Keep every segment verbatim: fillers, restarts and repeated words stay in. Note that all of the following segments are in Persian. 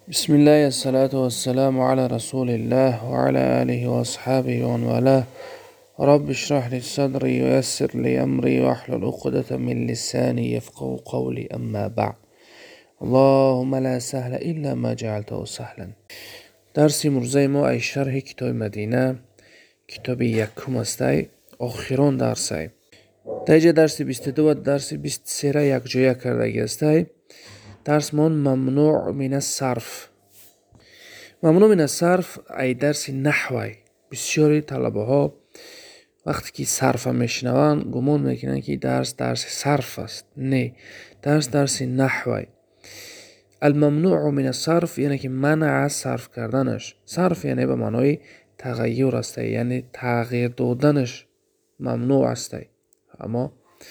بسم الله الصلاة والسلام على رسول الله وعلى آله وأصحابه ومن والاه. رب اشرح لي صدري ويسر لي أمري واحلل عقدة من لساني يفقهوا قولي. أما بعد، اللهم لا سهل إلا ما جعلته سهلا. درس امروزه ما ای شرح کتاب مدینه، کتاب یکم استای آخران درسای. در اینجا درس بیست و دو و درس بیست و سه را یک جای کردگی استای. درس من ممنوع من الصرف. ممنوع من الصرف ای درس نحوی. بسیاری طلبه ها وقتی که صرف میشنوند گمان میکنند که درس درس صرف است. نه، درس درس نحوی. الممنوع من الصرف یعنی که منع از صرف کردنش. صرف یعنی به معنای تغییر است، یعنی تغییر دادنش ممنوع است. اما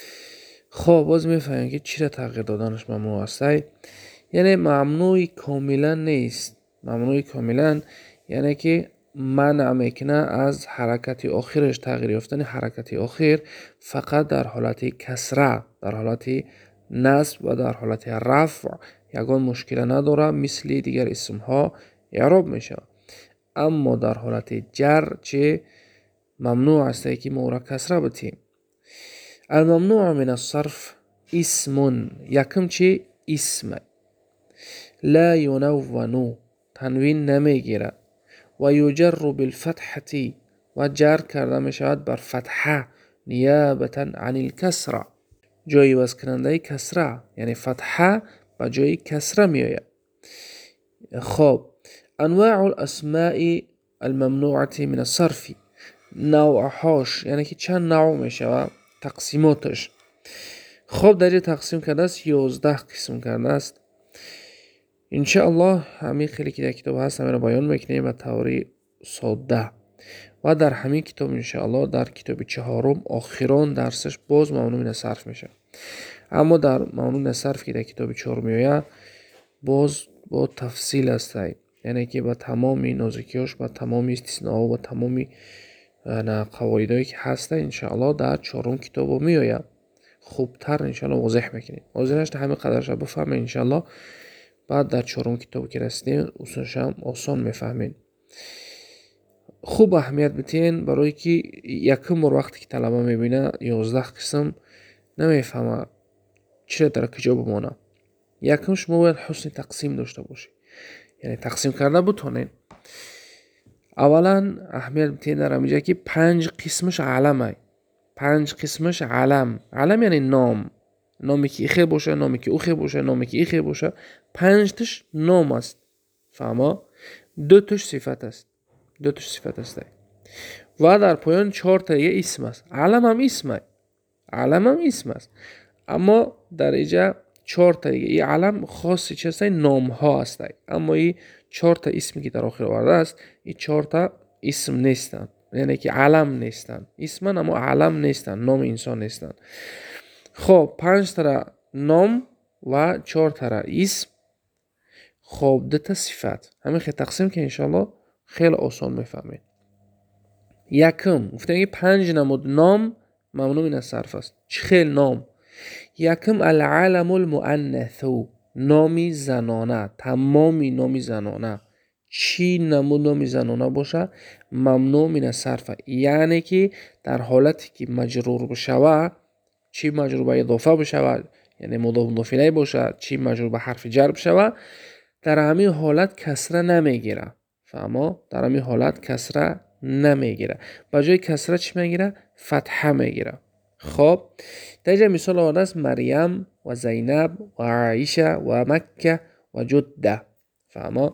خب باز میفهمیم که چرا تغییر دادنش ممنوع است. یعنی ممنوع کاملا نیست. ممنوع کاملا یعنی که منع میکنه از حرکت آخرش، تغییر یافتن حرکت آخر فقط در حالت کسره، در حالت نصب و در حالت رفع یگان مشکل نداره، مثل دیگر اسم ها اعراب میشه. اما در حالت جر چه ممنوع است که ما را کسره بتیم. الممنوع من الصرف اسم، یکم چه اسم. لا ينون، تنوین نمیگیره. و یجر بالفتحه، و جر کرده می شود بر فتحه، نیابتا عن الکسره، جای وز کننده کسره، یعنی فتحه با جای کسره می آید. خب انواع الاسماء الممنوعه من الصرف، نوعهاش یعنی که چند نوع می شود، تقسیماتش. خب در تقسیم کرده است، یازده قسم کرده است. انشاءالله همین خیلی که در کتاب هست همین رو بیان میکنیم به طوری ساده. و در همین کتاب انشاءالله در کتاب چهارم آخران درسش باز ممنوع من الصرف میشه. اما در ممنوع من الصرف که در کتاب چهارم میآید باز با تفصیل است، یعنی که با تمام نازکیاش، با تمام استثناء و تمام قواعدی که هست انشاءالله در چهارم کتاب میآید. خوبتر انشاءالله واضح میکنیم. واضحش همین قدرش بفهمید انشاءالله. بعد در چهارم کتاب که رسیدیم اصولش هم آسان میفهمین. خوب اهمیت بتین، برای که یکم بار وقتی که طلبه میبینه یازده قسم نمیفهمه چرا در کجا بمانه. یکم شما باید حسن تقسیم داشته باشی، یعنی تقسیم کرده بتونین. اولا اهمیت بتین در اینجا که پنج قسمش علمه. پنج قسمش علم. علم یعنی نام. نامی که ایخه باشه، نامی که اوخه باشه، نامی که ایخه باشه. پنج تش نام است. فهما؟ دو تش صفت است. دو تش صفت است. و در پایان چهار تا یه اسم است. علم هم اسم است. علم هم اسم است. اما در اینجا چهار تا دیگه. این علم خاصی چه است؟ نام ها است. اما این چهار تا اسمی که در آخر آورده است، این چهار تا اسم نیستند. یعنی که علم نیستند. اسمن اما علم نیستند. نام انسان نیستند. خب پنج تا نام و چهار تا اسم. خب دو تا صفت. همین خیلی تقسیم که انشالله خیلی آسان میفهمید. یکم گفتم که پنج نمود نام ممنوع من الصرف است. چه خیلی نام؟ یکم العلم المؤنث، نامی زنانه. تمامی نامی زنانه، چی نمود نامی زنانه باشه ممنوع من الصرف. یعنی که در حالتی که مجرور بشه، چی مجرور به اضافه بشه یعنی مضاف مضاف الیه باشه، چی مجرور به حرف جر بشه، در همین حالت کسره نمیگیره. فهمو؟ در همین حالت کسره نمیگیره. به جای کسره چی میگیره؟ فتحه میگیره. خب در اینجا مثال آورده است مریم و زینب و عایشه و مکه و جده. فهمو؟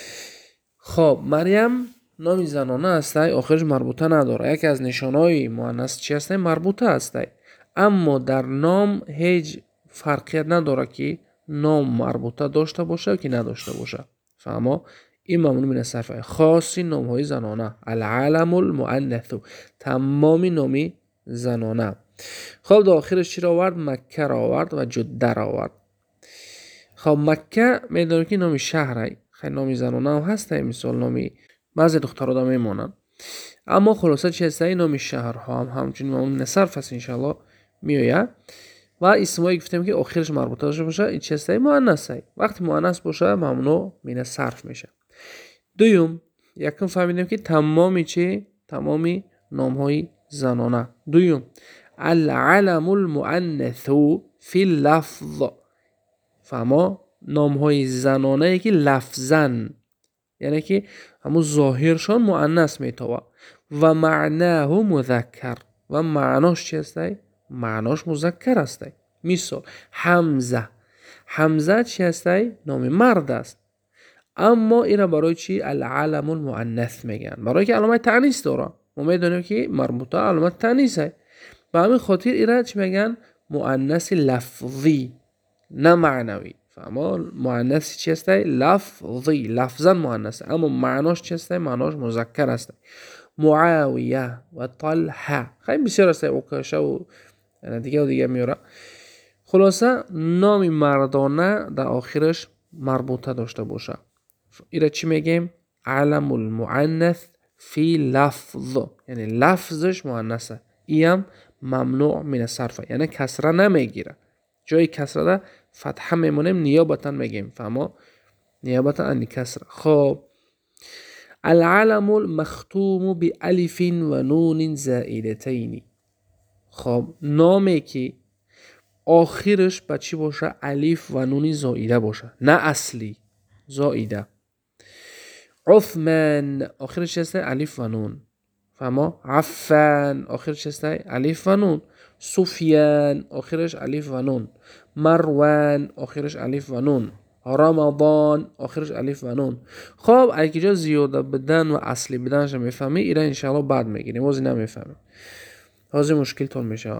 خب مریم نامی زنانه است، آخرش مربوطه نداره. یکی از نشانهای مؤنث چی است؟ مربوطه است. اما در نام هیچ فرقیت نداره که نام مربوطه داشته باشه که نداشته باشه. فهمو؟ این ممنوع من الصرف. خاصی نام های زنانه. العلم المؤنث، تمامی نامی زنانه. خب در آخرش چی را آورد؟ مکه را آورد و جده را آورد. خب مکه میدونی که نامی شهره، خیلی نامی زنانه هم هست. مثال نامی بعضی دخترها دا میمونن. اما خلاصه چی هست؟ نامی شهرها هم همچنین ممنوع من الصرف است انشاءالله میآید. و اسمایی گفتیم که آخرش مربوطه داشته باشه این چی هسته؟ مؤنث است. وقتی مؤنث باشه ممنوع من صرف میشه. دوم یکم فهمیدیم که تمامی چی؟ تمامی نام های زنانه. دوم العلم المؤنث فی اللفظ، فهما نام های زنانه ای که لفظن، یعنی که همون ظاهرشان مؤنث میتوه و معناه مذکر و معناش چی هسته؟ معناش مذکر هسته. مثال حمزه، حمزه چی هسته؟ نام مرد است، اما اینا برای چی العلم المؤنث میگن؟ برای که علامت تانیث داره. ما میدونیم که مربوطه علامت تانیث است، به همین خاطر اینا چی میگن؟ مؤنث لفظی نه معنوی. فهمو مؤنث چی هست؟ لفظی، لفظا مؤنث، اما معناش چی هست؟ معناش مذکر است. معاویه و طلحه خیلی بسیار است، اوکاشه و دیگه و دیگه میاره. خلاصه نام مردانه در آخرش مربوطه داشته باشه. اینا چی میگیم؟ علم المؤنث فی لفظ، یعنی لفظش مؤنثه، ایم ممنوع من الصرف، یعنی کسره نمیگیره. جای کسره ده فتحه میمونیم نیابتا میگیم. فهمو نیابتا انی کسره. خب العلم المختوم بألف و نون زائدتین. خب نامی که آخرش با چی باشه؟ الف و نون زائده باشه، نه اصلی، زائده. عثمان آخرش هست الف و نون. فهمو عفان آخرش هست الف و نون. سفیان آخرش الف و نون. مروان آخرش الف و نون. رمضان آخرش الف و نون. خب اگه جا زیاده بدن و اصلی بدنش میفهمی، ایره انشاءالله بعد میگیریم، وزی نمیفهمی، هازی مشکل تون میشه.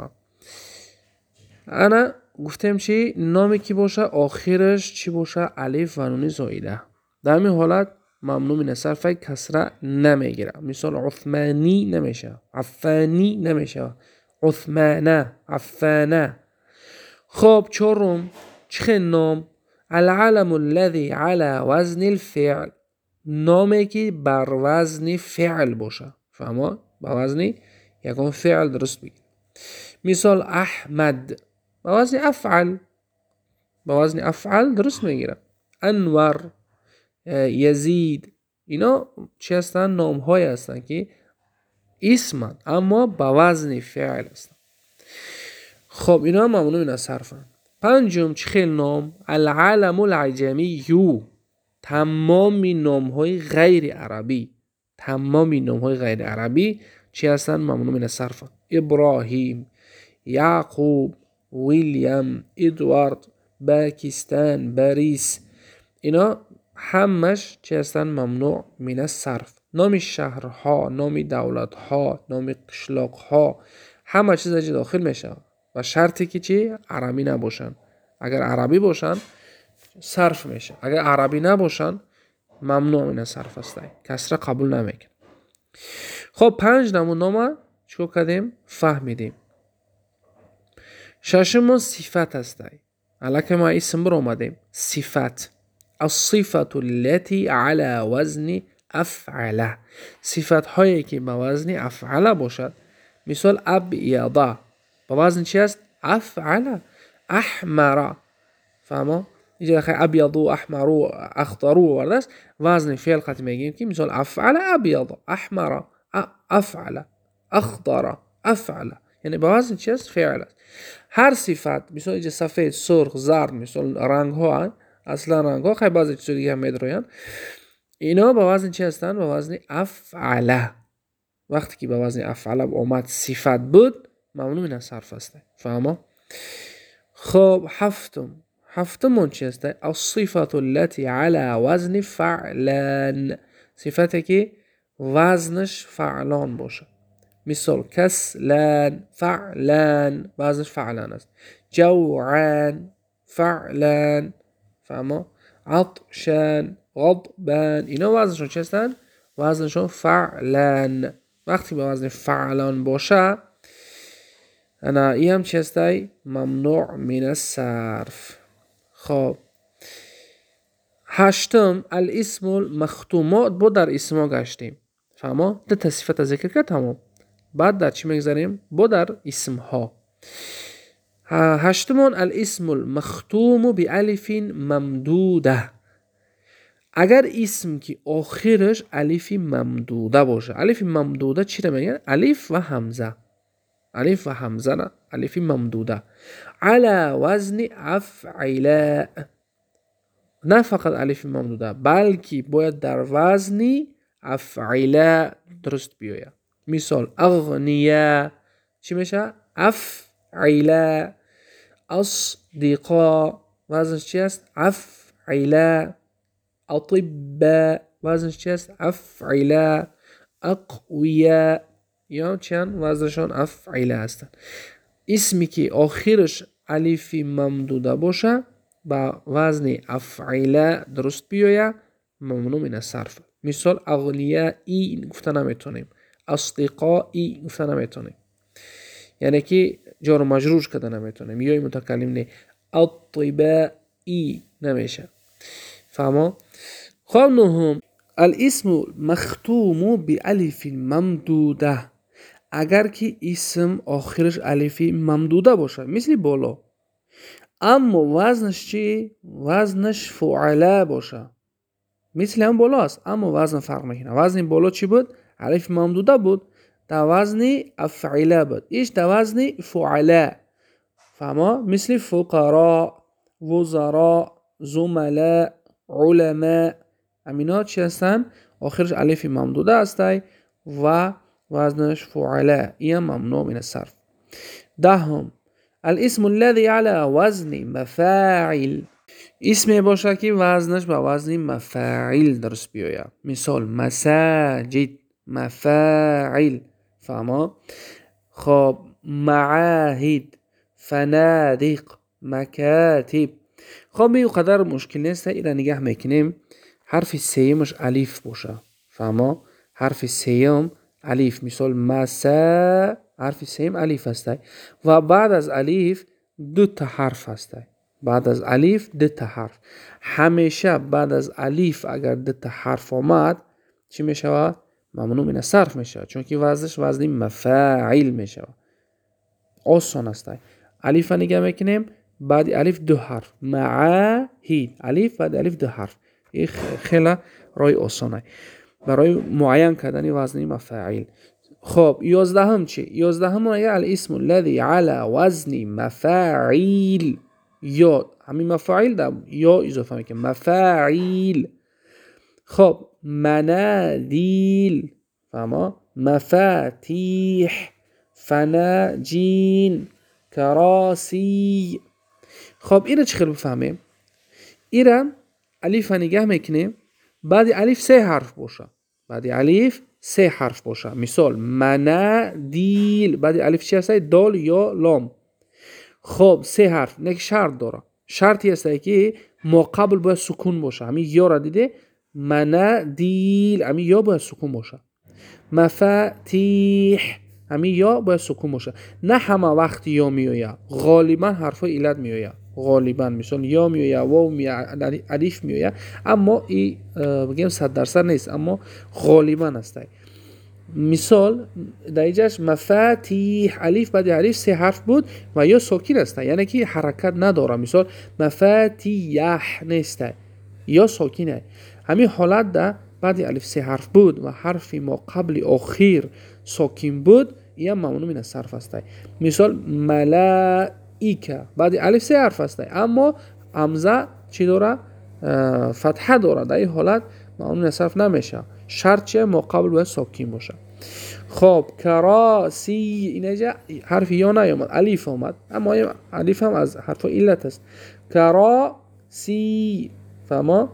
انا گفتم چی؟ نامی کی باشه آخرش چی باشه؟ الف و نون زائده. در همین حالت ممنوع من صرف کسره نمیگیره. مثال عثمانی نمیشه، عفانی نمیشه، عثمانه، عفانه. خب چهارم چه نام؟ العلم الذي على وزن الفعل، نامی که بر وزن فعل باشه. فهمو؟ بر وزن یکم فعل درست بگید. مثال احمد بر وزن افعل، بر وزن افعل درست میگیره. انور، یزید، اینا چی هستن؟ نام های هستن که اسمن اما با وزن فعل هستن. خب اینا ممنوع من صرفن. پنجم چه خیل نام؟ العلم العجمی یو، تمامی نام های غیر عربی، تمامی نام های غیر عربی چی هستن؟ ممنوع من صرفن. ابراهیم، یعقوب، ویلیام، ادوارد، پاکستان، پاریس، اینا همش چی هستن؟ ممنوع من الصرف. نام شهرها، نام دولتها، نام قشلاقها، همه چیز اینجا داخل میشه و شرطی که چی؟ عربی نباشن. اگر عربی باشن صرف میشه، اگر عربی نباشن ممنوع من الصرف است، کسره قبول نمیکن. خب پنج نمون نام چیکار کردیم؟ فهمیدیم. ششم صفت است. الان ما اسم بر اومدیم صفت. الصفة التي على وزن افعله، صفت هایی که به وزن افعله باشد. مثال ابیضا به وزن چی است؟ افعله. احمر، فهمو؟ اینجا خیلی ابیضو، احمرو، اخضرو ورده است، وزن فعل خطی میگیم که مثال افعله ابیضا، احمر، افعله، اخضر، افعله، یعنی به وزن چی است؟ فعل است. هر صفت مثال اینجا سفید، سرخ، زرد، مثال رنگ ها، اصلا رنگ ها خیلی بعضی چیز دیگه هم میدروین، اینا با وزن چی هستن؟ با وزن افعله. وقتی که با وزن افعله اومد صفت بود ممنوع من صرف است. فهمو؟ خب هفتم، هفتمون چی هست؟ الصفة التي على وزن فعلان، صفتی که وزنش فعلان باشه. مثال کسلان، فعلان، وزنش فعلان است. جوعان، فعلان، فهمو؟ عطشان، غضبان، اینا وزنشون چی هستن؟ وزنشون فعلان. وقتی به وزن فعلان باشه انا ای هم چی هسته؟ ممنوع من الصرف. خب هشتم الاسم المختومات، با در اسما گشتیم. فهمو؟ ده تصفیت ذکر کرد تمام. بعد در چی میگذاریم؟ با در اسم ها. هشتمون الاسم المختوم بألف ممدوده. اگر اسم که آخرش الف ممدوده باشه. الف ممدوده چی رو میگن؟ الف و همزه. الف و همزه نه، الف ممدوده. على وزن افعلا. نه فقط الف ممدوده بلکه باید در وزنی افعلا درست بیاید. مثال اغنیا چی میشه؟ افعلا. اصدقاء وزنش چی است؟ افعلا. اطباء وزنش چی است؟ افعلا. اقویا یا چند وزنشان افعلا هستند. اسمی که آخرش الف ممدوده باشه با وزن افعلا درست بیاید ممنوع من الصرف. مثال اغنیا ای گفته نمیتونیم، اصدقائی گفته نمیتونیم، یعنی که جار مجرور کده نمیتونیم. یا متکلم نه اطبائی نمیشه. فهمو؟ خب نهم الاسم مختوم بألف ممدوده. اگر که اسم آخرش الف ممدوده باشه مثل بالا، اما وزنش چی؟ وزنش فعلا باشه. مثل هم بالا است اما وزن فرق میکنه. وزن بالا چی بود؟ الف ممدوده بود، در وزن افعلا بود. ایش در وزن فعلا. فهمه؟ مثل فقراء، وزراء، زملاء، علماء. امینا چی هستن؟ آخرش الف ممدوده هستی و وزنش فعلا. این ممنوع من الصرف. دهم الاسم الذي على وزن مفاعل. اسم باشه که وزنش با وزن مفاعل درست بیاید. مثال مساجد مفاعل. فهمه؟ خب معاهد، فنادق، مکاتب. خب این قدر مشکل نیست. اینا نگاه میکنیم حرف سیمش الف باشه. فهمه؟ حرف سیم الف. مثال مسا حرف سیم الف هسته و بعد از الف دو تا حرف هسته. بعد از الف دو تا حرف. همیشه بعد از الف اگر دو تا حرف آمد چی میشه؟ ممنوع من الصرف میشه، چون که وزنش وزن مفاعل میشه. آسان هسته. الف نگاه میکنیم بعد الف دو حرف. معاهد الف بعد الف دو حرف. این خیلی رای آسانه برای معین کردن وزن مفاعل. خب یازدهم چی؟ یازدهم اگر الاسم الذي على وزن مفاعل، یا همین مفاعل در یا اضافه میکنیم مفاعل. خب منادیل. فهمه؟ مفاتیح، فناجین، کراسی. خب این چه خیلی بفهمیم؟ این الف نگاه میکنیم بعد الف سه حرف باشه. بعد الف سه حرف باشه. مثال منادیل بعد الف چی هست؟ دال یا لام. خب سه حرف. یک شرط داره. شرطی هست که ما قبل باید سکون باشه. همین یا را دیده منادیل همین یا باید سکون باشه. مفاتیح همین یا باید سکون باشه. نه همه وقت یا میوید. غالبا حرف علت میوید. غالبا مثلا یا میوید، واو میوید، الف میوید، اما این بگیم صد درصد نیست اما غالبا هست. مثال در اینجاش مفاتیح الف بعد الف سه حرف بود و یا ساکن است، یعنی که حرکت نداره. مثال مفاتیح نیست یا ساکنه. همین حالت ده بعد الف سه حرف بود و حرفی ما قبل آخر ساکن بود یا ممنوع من الصرف است. مثال ملائکه بعد الف سه حرف است اما همزه چی داره؟ فتحه داره. در این حالت ممنوع من الصرف نمیشه. شرط چه؟ ما قبل باید ساکن باشه. خب کراسی اینجا حرف یا نیامد الف آمد اما الف هم از حرف علت است. کراسی. فهمه؟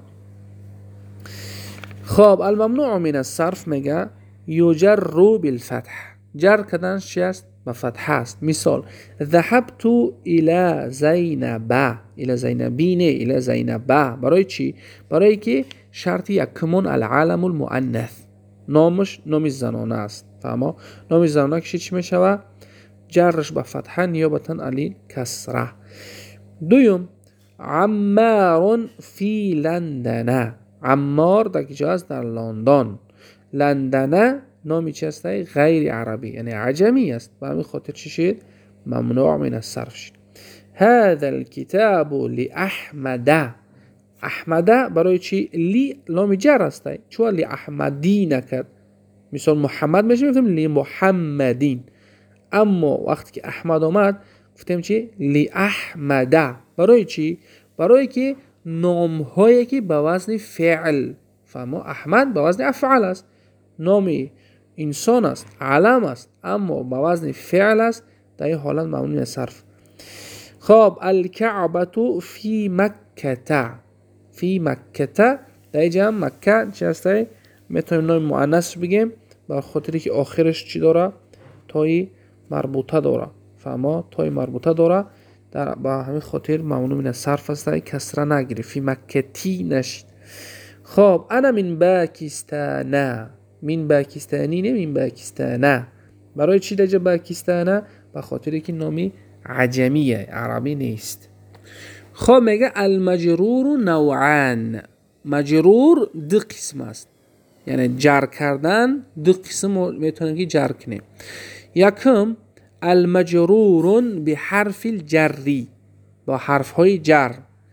خب الممنوع من الصرف میگه یجر بالفتح. جر کردنش چی است؟ با فتحه است. مثال ذهبت الى زینب. الى زینبی نه الى زینب. برای چی؟ برای که شرط یکمون العالم المؤنث، نامش نام زنانه است. فهمه؟ نام زنانه که چی میشه؟ جرش با فتحه نیابتا علی کسره. دویم عمار فی لندن. عمار در کجا است؟ در لندن. لندن نامی چی است؟ غیر عربی یعنی عجمی است. به همین خاطر چی شد؟ ممنوع من الصرف شد. هذا الكتاب لأحمد. احمد برای چی؟ لی لام جر است. چون لی احمدی نکرد مثال محمد میشه گفتیم لی محمدین. اما وقتی که احمد آمد گفتیم چی؟ لی احمد. برای چی؟ برای که نام هایی که به وزن فعل، فهمو احمد به وزن افعال است، نام انسان است، علم است، اما به وزن فعل است، در این حالت ممنوع صرف. خب الکعبه فی مکه. فی مکه در اینجا مکه چی هسته؟ میتونیم نام مؤنث بگیم بر خاطری که آخرش چی داره؟ تای مربوطه داره. فهمو تای مربوطه داره، در با همین خاطر ممنوع من صرف است، کسره نگیری. فی مکتی نشد. خب انا من پاکستان. من پاکستانی نه، من پاکستان. برای چی دیگه پاکستان؟ به خاطری که نامی عجمیه، عربی نیست. خب میگه المجرور نوعان. مجرور دو قسم است، یعنی جر کردن دو قسم میتونیم که جر کنیم. یکم المجرور بحرف الجری، با حرف های جر،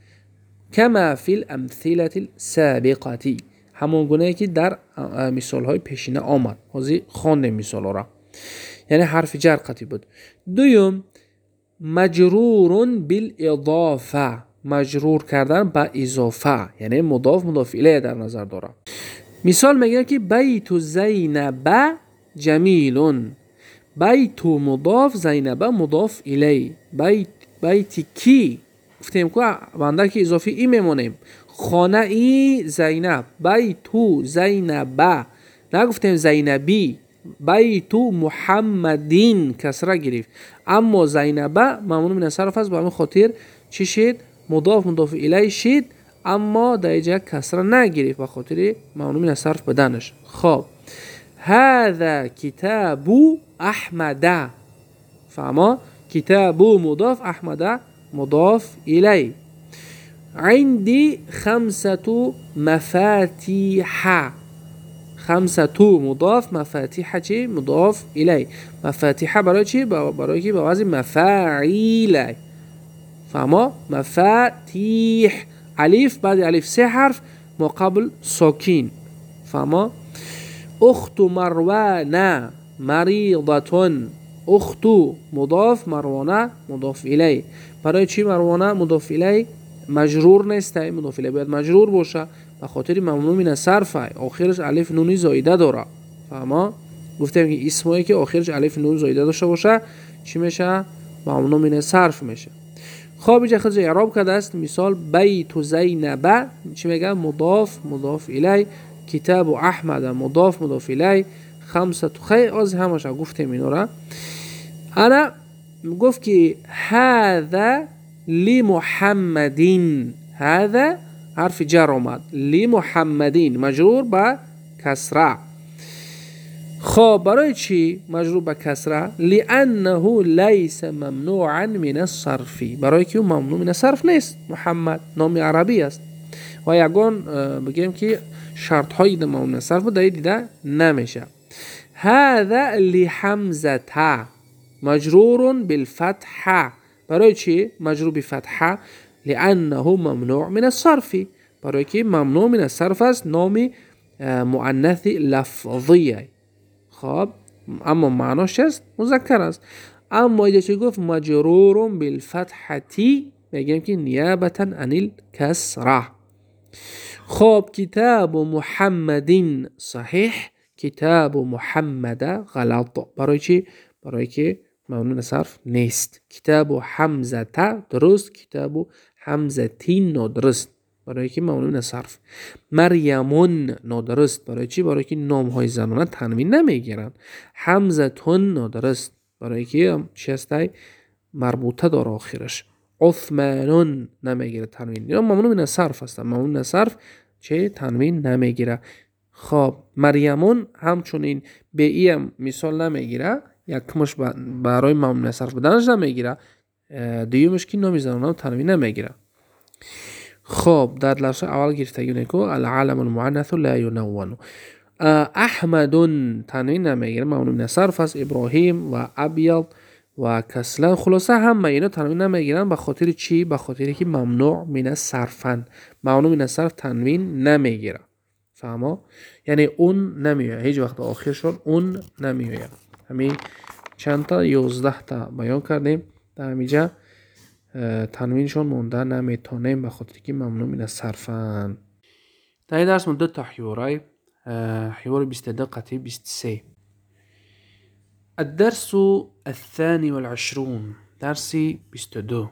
کما فی الامثله السابقه، همون گونه که در مثال های پیشینه آمد. حاضی خوانده مثال را، یعنی حرف جر قطعی بود. دوم مجرور بالاضافه، مجرور کردن با اضافه، یعنی مضاف مضاف الیه در نظر داره. مثال میگه که بیت زینب جمیل. بیت مضاف، زینب مضاف الیه. بیت بیت کی گفتیم که بنده که اضافی ای میمونیم. خانه ای زینب، بیت زینب، نگفتیم زینبی. بیت محمدین کسره گرفت، اما زینب ممنوع من صرف است، به همین خاطر چی شد؟ مضاف مضاف الیه شد، اما در اینجا کسره نگرفت به خاطر ممنوع من صرف بدنش. خب هذا کتاب احمد. فهمه؟ کتاب مضاف، احمد مضاف الیه. عندي خمسة مفاتيح. خمسة مضاف، مفاتيح چی؟ مضاف الیه. مفاتیح برای چی؟ برای که به وزن مفاعیل. فهمه؟ مفاتیح. الف بعد الف سه حرف مقابل ساکین. فهمه؟ اخت مروان مریضة. اخت مضاف، مروانه مضاف الیه. برای چی مروانه مضاف الیه؟ مجرور نیست، مضاف الیه باید مجرور باشه، به خاطر ممنوع من صرف، آخرش الف نون زایده داره. فهمه؟ گفتم که اسمایی که آخرش الف نون زایده داشته باشه چی میشه؟ ممنوع من صرف میشه. خب اینجا خود اعراب کرده است. مثال بیت زینب چی میگه؟ مضاف مضاف الیه. کتاب احمد مضاف مضاف الیه. خمسه خیلی از همش گفتم اینا را. انا گفت که هذا لمحمدین. هذا حرف جر اومد، لمحمدین مجرور با کسره. خب برای چی مجرور با کسره؟ لانه لیس ممنوعا من الصرف، برای که ممنوع من الصرف نیست. محمد نام عربی است و یگان بگیم که شرط های ممنوع من الصرف در دیده نمیشه. هذا لحمزه مجرور بالفتحه. برای چی مجرور بفتحه؟ لانه ممنوع من الصرف، برای که ممنوع من الصرف است، نام مؤنث لفظیه. خب اما معناش است مذکر است. اما اینجا چی گفت؟ مجرور بالفتحه، میگیم که نیابتا عن الکسره. خب کتاب محمدین صحیح، کتاب محمد غلط. برای چی؟ برای که ممنوع صرف نیست. کتاب حمزه درست، کتاب حمزتین نادرست، برای که ممنوع صرف. مریمون نادرست، برای چی؟ برای که نام های زنانه تنوین نمیگیرن. حمزتون نادرست، برای که چی هسته؟ مربوطه داره آخرش. عثمانون نمیگیره تنوین، یا ممنوع صرف هست، ممنوع صرف چه تنوین نمیگیره. خب مریمون همچنین به ای مثال نمیگیره، یکمش برای ممنوع صرف بدنش نمیگیره، دیومش که نام زنانه تنوین نمیگیره. خب در لفظ اول گرفتگی نکو العالم المعنث لا ينون. احمد تنوین نمیگیره، ممنوع صرف است. ابراهیم و ابیض و کسلا. خلاصه همه اینا تنوین نمیگیرن. به خاطر چی؟ به خاطر که ممنوع من صرفن، ممنوع من صرف تنوین نمیگیره. فهمو؟ یعنی اون نمیگه، هیچ وقت آخرشون اون نمیگه. همین چند تا یازده تا بیان کردیم در همینجا تنوینشون مونده نمیتونیم به خاطر که ممنوع من صرفن. در این درس من دو تا حوارای، حوار بیست و دو قطعه بیست و سه. الدرس الثاني والعشرون، درس بیست و دو.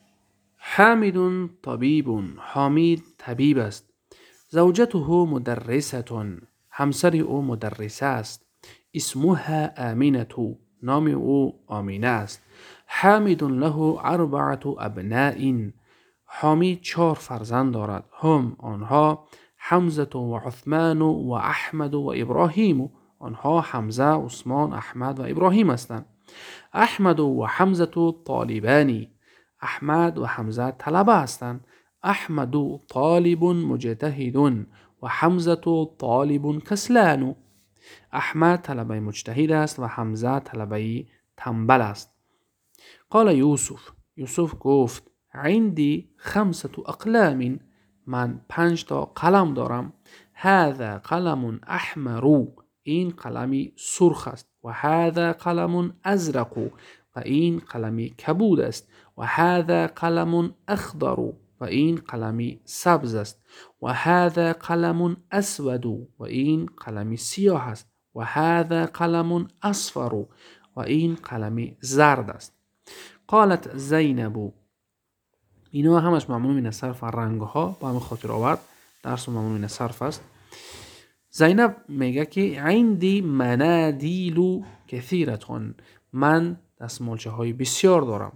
حامد طبيب، حامد طبیب است. زوجته مدرسة، همسر او مدرسه است. اسمها آمنة، نام او آمینه است. حامد له اربعة ابناء، حامد چهار فرزند دارد. هم آنها حمزه و عثمان و احمد و ابراهیم. آنها حمزه، عثمان، احمد و ابراهیم هستند. احمد و حمزه طالبانی، احمد و حمزه طلبه هستند. احمد طالب مجتهد و حمزه طالب کسلان. احمد طلبه مجتهد است و حمزه طلبه تنبل است. قال یوسف، یوسف گفت عندي خمسة اقلام، من پنج تا قلم دارم. هذا قلم احمر، این قلمی سرخ است. و هذا قلم ازرق، و این قلمی کبود است. و هذا قلم اخضر، و این قلمی سبز است. و هذا قلم اسود، و این قلمی سیاه است. و هذا قلم اصفر، و این قلمی زرد است. قالت زینب، اینا همش ممنوع من صرف رنگ ها با همین خاطر آورد درس ممنوع من صرف است. زینب میگه که عندي منادیل کثیرتون، من دستمالچه های بسیار دارم.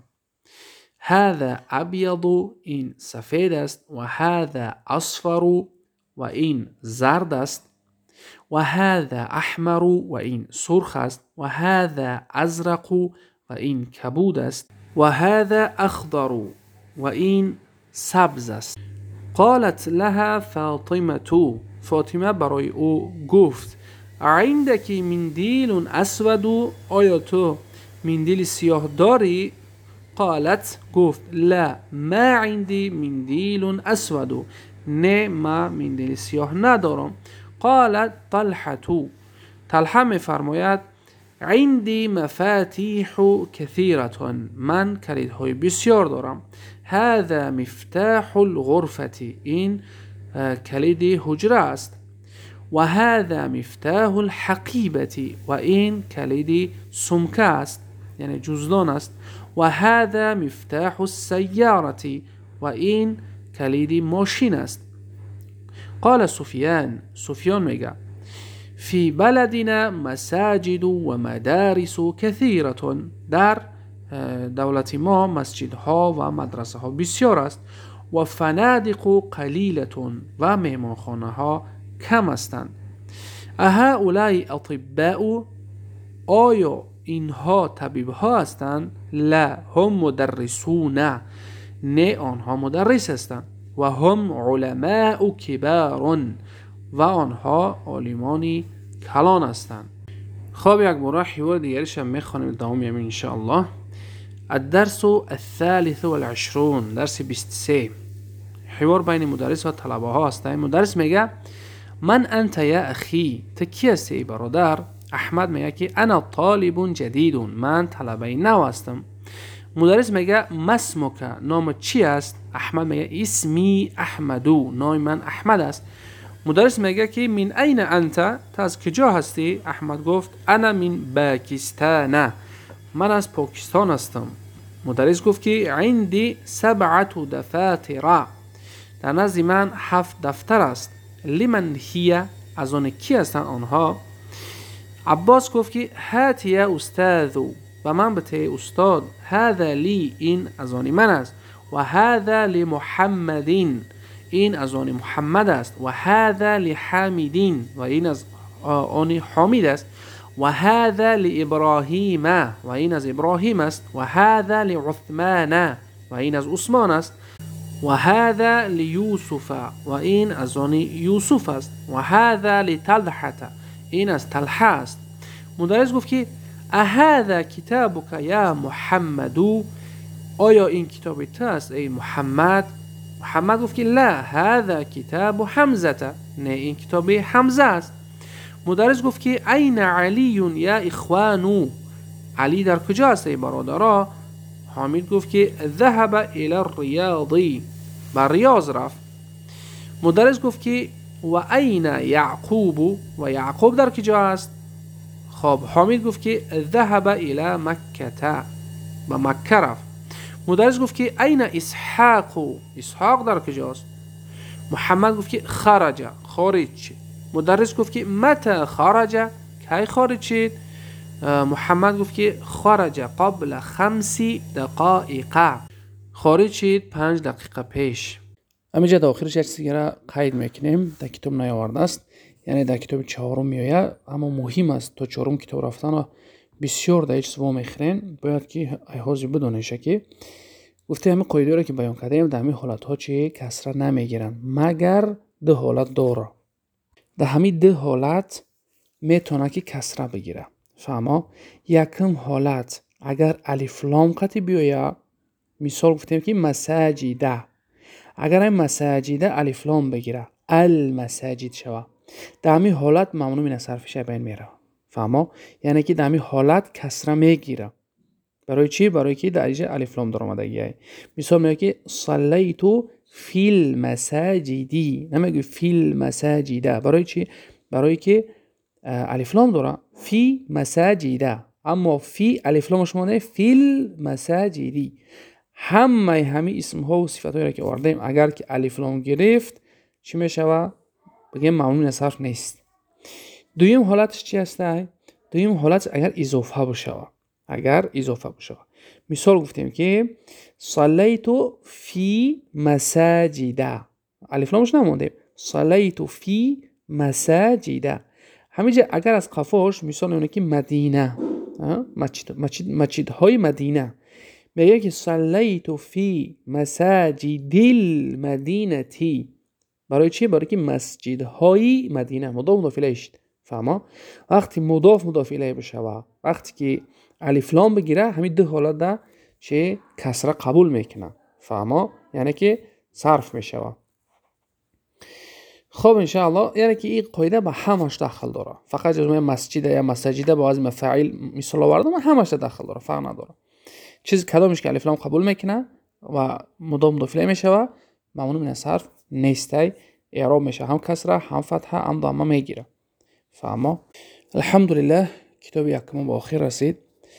هذا ابیض، این سفید است. و هذا اصفر، و این زرد است. و هذا احمر، و این سرخ است. و هذا ازرق، و این کبود است. و هذا اخضر، و این سبز است. قالت لها فاطمه، فاطمه برای او گفت عندك مندیل اسود، آیا تو مندیل سیاه داری؟ قالت گفت لا ما عندي مندیل اسود، نه ما مندیل سیاه ندارم. قالت طلحه، طلحه میفرماید عندي مفاتيح كثيرة، من کلیدهای بسیار دارم. هذا مفتاح الغرفة، این کلید حجره است. و هذا مفتاح الحقیبة، و این کلید سمکه است یعنی جزدان است. و هذا مفتاح السیارة، و این کلید ماشین است. قال سفیان، سفیان میگه فی بلدنا مساجد و مدارس کثیرة، در دولت ما مسجدها و مدرسه ها بسیار است. و فنادق قلیلة، و مهمانخانه ها کم هستند. اهؤلاء اطباء، آیا اینها طبیب ها هستند؟ لا هم مدرسون، نه آنها مدرس هستند. و هم علماء کبار، و آنها عالمانی کلان هستند. خب یک بار حوار دیگرش هم میخوانیم دوام یمین انشاءالله. الدرس الثالث والعشرون، درس بیست و سه. حوار بین مدرس و طلبه ها است. مدرس میگه من انت یا اخی، تو کی هستی برادر؟ احمد میگه که انا طالب جدید، من طلبه نو هستم. مدرس میگه ما اسمک، نام چی است؟ احمد میگه اسمی احمدو، نام من احمد است. مدرس میگه که من این انت، تو از کجا هستی؟ احمد گفت انا من پاکستان، من از پاکستان هستم. مدرس گفت که عندي سبعة دفاتر، در نزد من هفت دفتر است. لمن هی، از آن کی هستند آنها؟ عباس گفت که هات یا استاذ، و من بته استاد. هذا لی، این از آن من است. و هذا لمحمدین، این از آن محمد است. و هذا لحامدین، و این از آن حامد است. و هذا لابراهیم، و این از ابراهیم است. و هذا لعثمان، و این از عثمان است. و هذا لیوسف، و این از آن یوسف است. و هذا لطلحه، این از طلحه است. مدرس گفت که اهذا کتابک یا محمدو، آیا این کتاب تو است ای محمد؟ محمد گفت که لا هذا کتاب حمزه، نه این کتاب حمزه است. مدرس گفت که این علی یا اخوانو، علی در کجا است ای برادرها؟ حامد گفت که ذهب الى الریاضی، بر ریاض رفت. مدرس گفت که و این یعقوب، و یعقوب در کجا است؟ خب حامد گفت که ذهب الى مکه، به مکه رفت. مدرس گفت که این اسحاق، اسحاق در کجاست؟ محمد گفت که خرج، خارج شد. مدرس گفت که متى خرج، کی خارج شد؟ محمد گفت که خرج قبل خمس دقائق، خارج شد پنج دقیقه پیش. همینجا در آخرش یک چیزی را قید میکنیم، در کتاب نیاورده است، یعنی در کتاب چهارم میآید، اما مهم است تا چهارم کتاب رفتن بسیار در هیچ سوم میخرین، باید که ایهازی بدونیشه که گفته همه قاعده را که بیان کردیم در همین حالت ها چه کسره نمیگیرن مگر ده حالت داره. در همین ده حالت میتونه که کسره بگیره. فهمه؟ یکم حالت اگر الف لام قطعی بیاید، مثال گفتیم که مساجده، اگر این مساجده الف لام بگیره المساجد شوه، در همین حالت ممنوع من صرفش بین میره. فهمه؟ یعنی که در همین حالت کسره میگیره. برای چی؟ برای که در اینجا الف لام در آمدگیه. مثال میگه که صلیتو فی المساجدی، نمیگه فی المساجده. برای چی؟ برای که الف لام داره فی مساجده، اما فی الف لام شما نه فی المساجدی. همه همه اسم ها و صفات هایی که آوردیم اگر که الف لام گرفت چی میشوه؟ بگیم ممنوع صرف نیست. دویم حالتش چی هسته؟ دویم حالت اگر اضافه بشه، اگر اضافه بشه. مثال گفتیم که صلیتو فی مساجده، الف لامش نمونده، صلیتو فی مساجده. همینجا اگر از قفاش مثال اونه که مدینه، مسجد مسجد مسجد های مدینه، میگه که صلیتو فی مساجد المدینه تی. برای چی؟ برای که مسجد های مدینه مضاف مضاف الیه شد. فهمه؟ وقتی مضاف مضاف الیه بشه و وقتی که الف لام بگیره همین دو حالت ده چه کسره قبول میکنه. فهمه؟ یعنی که صرف میشه. خب انشاءالله یعنی که این قاعده به همش داخل داره، فقط جزء مسجد یا مساجد با از مفعول مثال آوردم همش داخل داره، فرق نداره. چیز کدامش که الف لام قبول میکنه و مضاف مضاف الیه میشه و ممنوع من صرف نیسته، اعراب میشه هم کسره هم فتحه هم ضمه میگیره. فهمه؟ الحمدلله کتاب یکم به آخر رسید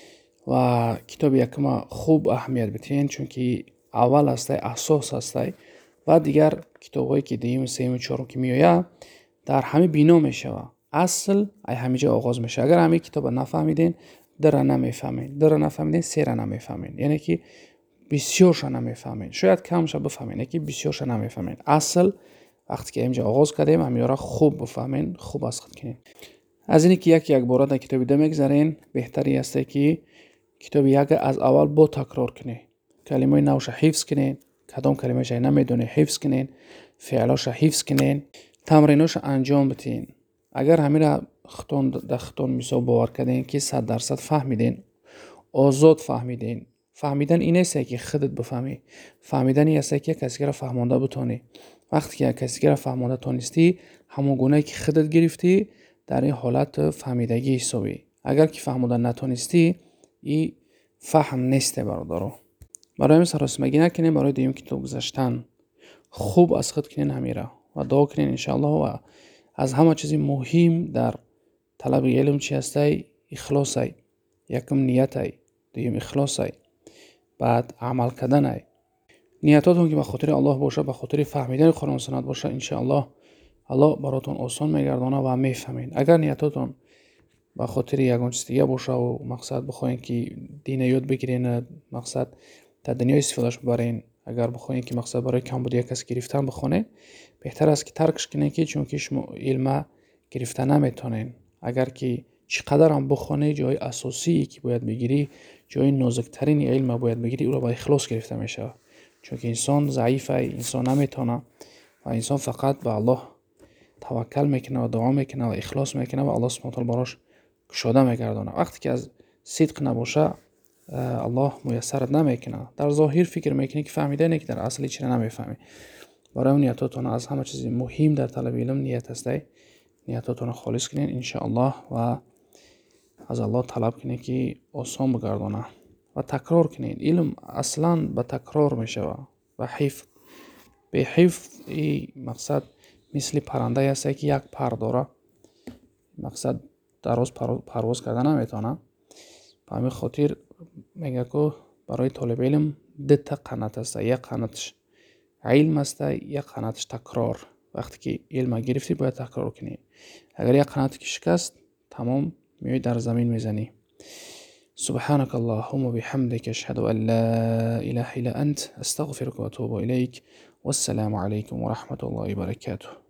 و کتاب یکم خوب اهمیت بتین، چون که اول هسته، اساس هسته و دیگر کتابایی که دیم سیم چهارم که میآید در همه بینا میشه و اصل ای همینجا آغاز میشه. اگر همین کتاب نفهمیدین در نمیفهمین، در نفهمیدین سیر نمیفهمین، یعنی که بسیارش نمیفهمین، شاید کمش بفهمین، یعنی که بسیارش نمیفهمین. اصل وقتی که اینجا آغاز کردیم همینا را خوب بفهمین، خوب اسخط کنین. از اینی که یک یک بار در کتاب دو میگذارین بهتری است که کتاب یک از اول با تکرار کنین، کلمه نوش حفظ کنین، کدام کلمه جای نمیدونی حفظ کنین، فعلاش حفظ کنین، تمریناش انجام بدین. اگر همین را خطون در خطون میسا باور کردین که صد درصد فهمیدین، آزاد فهمیدین. فهمیدن این است که خودت بفهمی، فهمیدن این است که کسی را فهمانده بتونی. وقتی که کسی را فهمانده تونستی همون گونه که خودت گرفتی در این حالت فهمیدگی حسابی. اگر که فهمانده نتونستی این فهم نیسته برادرو. برای همین سراسمگی نکنین، برای دویم کتاب گذاشتن خوب اسخط کنین همیره و دعا کنین انشاءالله. و از همه چیزی مهم در طلب علم چی هسته؟ اخلاص ای. یکم نیت ای، دویم اخلاص ای، بعد عمل کردن ای. نیتاتون که به خاطر الله باشه، به خاطر فهمیدن قرآن و سنت باشه، انشاءالله الله براتون آسان میگردانه و میفهمین. اگر نیتاتون به خاطر یگان چیز دیگه باشه و مقصد بخواین که دین یاد بگیرین، مقصد در دنیا استفادهش ببرین، اگر بخواین که مقصد برای کمبودی کسی گرفتن بخونه، بهتر است که ترکش کنین، که چون که شما علم گرفتن نمیتونین. اگر که چقدر هم بخونه جای اساسی که باید بگیری، جای نازکترین علم باید بگیری، او را با اخلاص گرفته میشه. چون که انسان ضعیفه، انسان نمیتونه و انسان فقط به الله توکل میکنه و دعا میکنه و اخلاص میکنه و الله سبحانه و تعالی براش گشاده میگردونه. وقتی که از صدق نباشه الله میسرت نمیکنه. در ظاهر فکر میکنی که فهمیده نه که در اصل چیزی نمیفهمی. برای اون نیتاتون از همه چیز مهم در طلب علم نیت است. نیتاتون خالص کنین ان شاء الله و از الله طلب کنین که آسان بگردانه و تکرار کنین. علم اصلا به تکرار میشه و حفظ. به حفظ این مقصد مثل پرنده است که یک پر داره، مقصد دراز پرواز کردن نمیتونه. به همین خاطر میگه که برای طالب علم دو تا قنات است. یک قناتش علم است، یک قناتش تکرار. وقتی که علم گرفتی باید تکرار کنی. اگر یک قنات که شکست تمام میای در زمین میزنی. سبحانك اللهم وبحمدك اشهد ان لا اله الا انت استغفرك واتوب اليك والسلام عليكم ورحمة الله وبركاته.